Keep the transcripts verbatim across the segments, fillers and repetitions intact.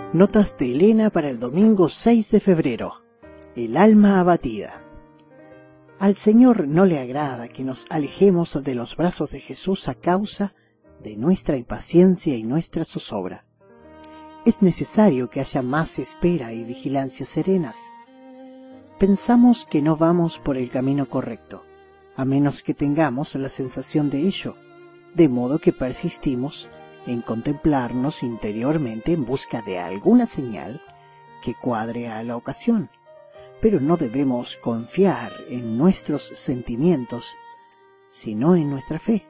Notas de Elena para el domingo seis de febrero. El alma abatida. Al Señor no le agrada que nos alejemos de los brazos de Jesús a causa de nuestra impaciencia y nuestra zozobra. Es necesario que haya más espera y vigilancia serenas. Pensamos que no vamos por el camino correcto, a menos que tengamos la sensación de ello, de modo que persistimos en contemplarnos interiormente en busca de alguna señal que cuadre a la ocasión. Pero no debemos confiar en nuestros sentimientos, sino en nuestra fe.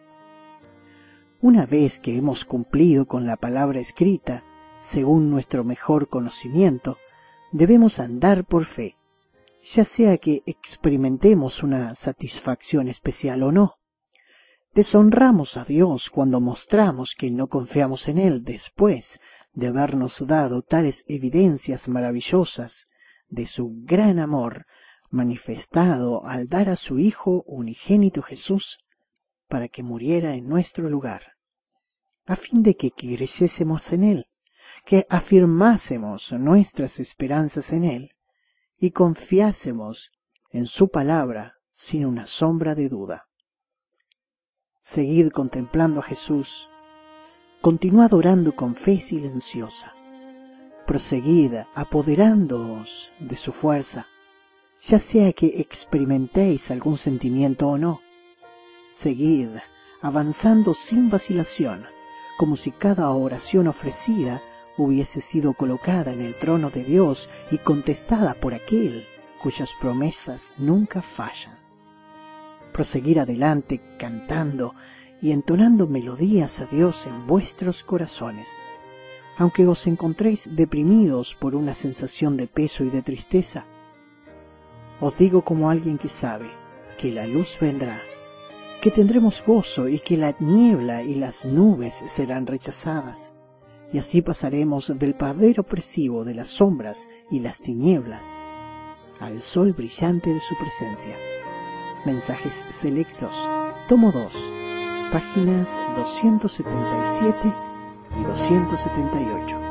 Una vez que hemos cumplido con la palabra escrita, según nuestro mejor conocimiento, debemos andar por fe, ya sea que experimentemos una satisfacción especial o no. Deshonramos a Dios cuando mostramos que no confiamos en Él después de habernos dado tales evidencias maravillosas de su gran amor manifestado al dar a su Hijo unigénito Jesús para que muriera en nuestro lugar, a fin de que creyésemos en Él, que afirmásemos nuestras esperanzas en Él y confiásemos en su palabra sin una sombra de duda. Seguid contemplando a Jesús, continuad orando con fe silenciosa, proseguid apoderándoos de su fuerza, ya sea que experimentéis algún sentimiento o no. Seguid avanzando sin vacilación, como si cada oración ofrecida hubiese sido colocada en el trono de Dios y contestada por aquel cuyas promesas nunca fallan. Proseguir adelante cantando y entonando melodías a Dios en vuestros corazones, aunque os encontréis deprimidos por una sensación de peso y de tristeza. Os digo como alguien que sabe que la luz vendrá, que tendremos gozo y que la niebla y las nubes serán rechazadas, y así pasaremos del poder opresivo de las sombras y las tinieblas al sol brillante de su presencia. Mensajes selectos, tomo dos, páginas doscientos setenta y siete y doscientos setenta y ocho.